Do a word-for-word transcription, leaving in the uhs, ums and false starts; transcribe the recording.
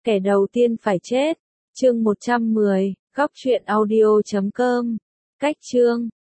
Kẻ đầu tiên phải chết. Chương một trăm mười, góc truyện audio chấm com. Cách chương